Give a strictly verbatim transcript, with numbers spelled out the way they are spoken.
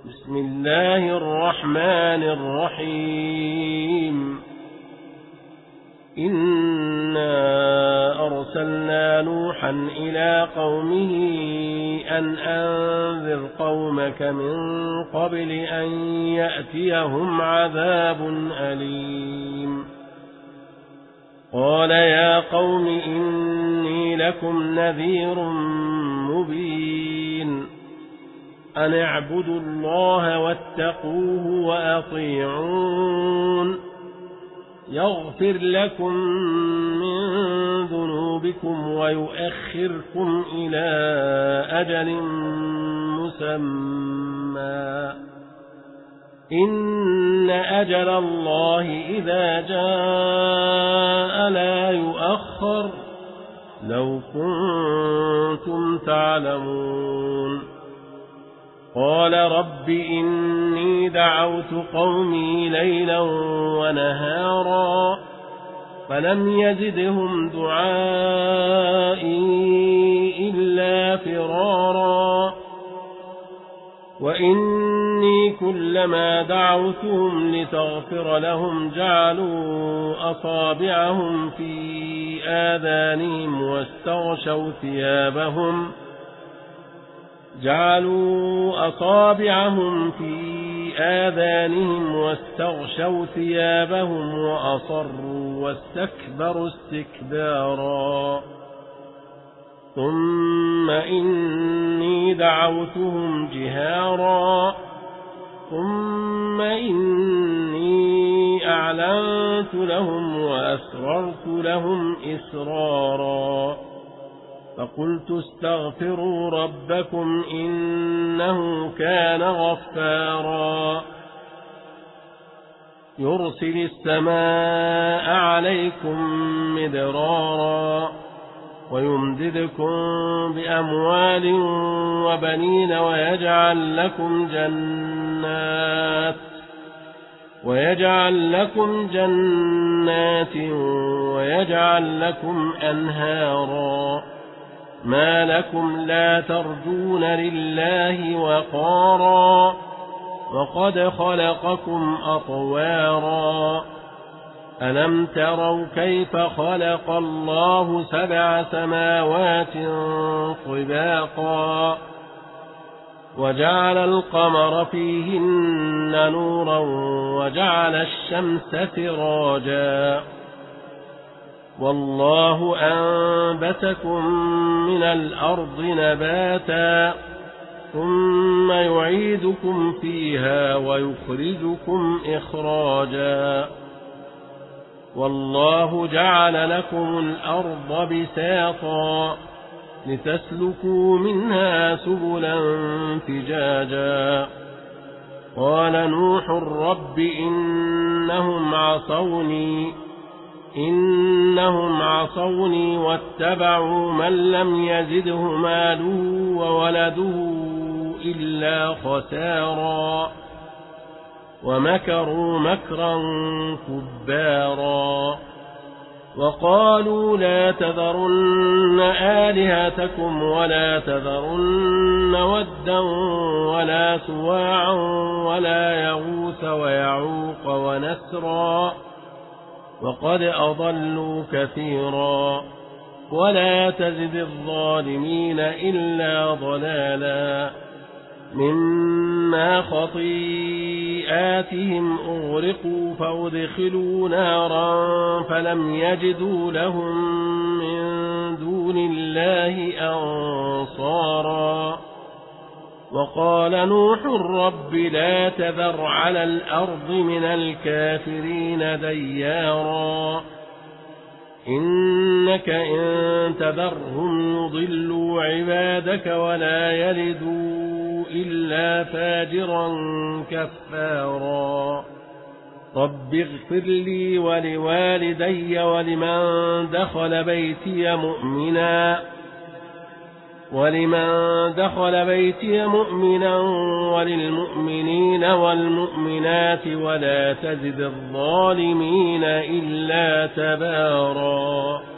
بسم الله الرحمن الرحيم إنا أرسلنا نوحا إلى قومه أن أنذر قومك من قبل أن يأتيهم عذاب أليم قال يا قوم إني لكم نذير مبين أن اعبدوا الله واتقوه وأطيعون يغفر لكم من ذنوبكم ويؤخركم إلى أجل مسمى إن أجل الله إذا جاء لا يؤخر لو كنتم تعلمون قال رب إني دعوت قومي ليلا ونهارا فلم يزدهم دعائي إلا فرارا وإني كلما دعوتهم لتغفر لهم جعلوا أصابعهم في آذانهم واستغشوا ثيابهم جعلوا أصابعهم في آذانهم واستغشوا ثيابهم وأصروا واستكبروا استكبارا ثم إني دعوتهم جهارا ثم إني أعلنت لهم وأسررت لهم إسرارا فقلت استغفروا ربكم إنه كان غفارا يرسل السماء عليكم مدرارا ويمددكم بأموال وبنين ويجعل لكم جنات ويجعل لكم جنات ويجعل لكم أنهارا ما لكم لا ترجون لله وقارا وقد خلقكم أطوارا ألم تروا كيف خلق الله سبع سماوات طباقا وجعل القمر فيهن نورا وجعل الشمس سراجا والله أنبتكم من الأرض نباتا ثم يعيدكم فيها ويخرجكم إخراجا والله جعل لكم الأرض بساطا لتسلكوا منها سبلا فجاجا قال نوح رب إنهم عصوني إنهم عصوني واتبعوا من لم يزده ماله وولده إلا خسارا ومكروا مكرا كبارا وقالوا لا تذرن آلهتكم ولا تذرن ودا ولا سواعا ولا يغوث ويعوق ونسرا وقد أضلوا كثيرا ولا تزد الظالمين إلا ضلالا مما خطيئاتهم أغرقوا فأدخلوا نارا فلم يجدوا لهم من دون الله أنصارا وقال نوح رب لا تذر على الأرض من الكافرين ديارا إنك إن تذرهم يضلوا عبادك ولا يلدوا إلا فاجرا كفارا رب اغفر لي ولوالدي ولمن دخل بيتي مؤمنا ولمن دخل بيتي مؤمنا وللمؤمنين والمؤمنات ولا تزد الظالمين إلا تبارا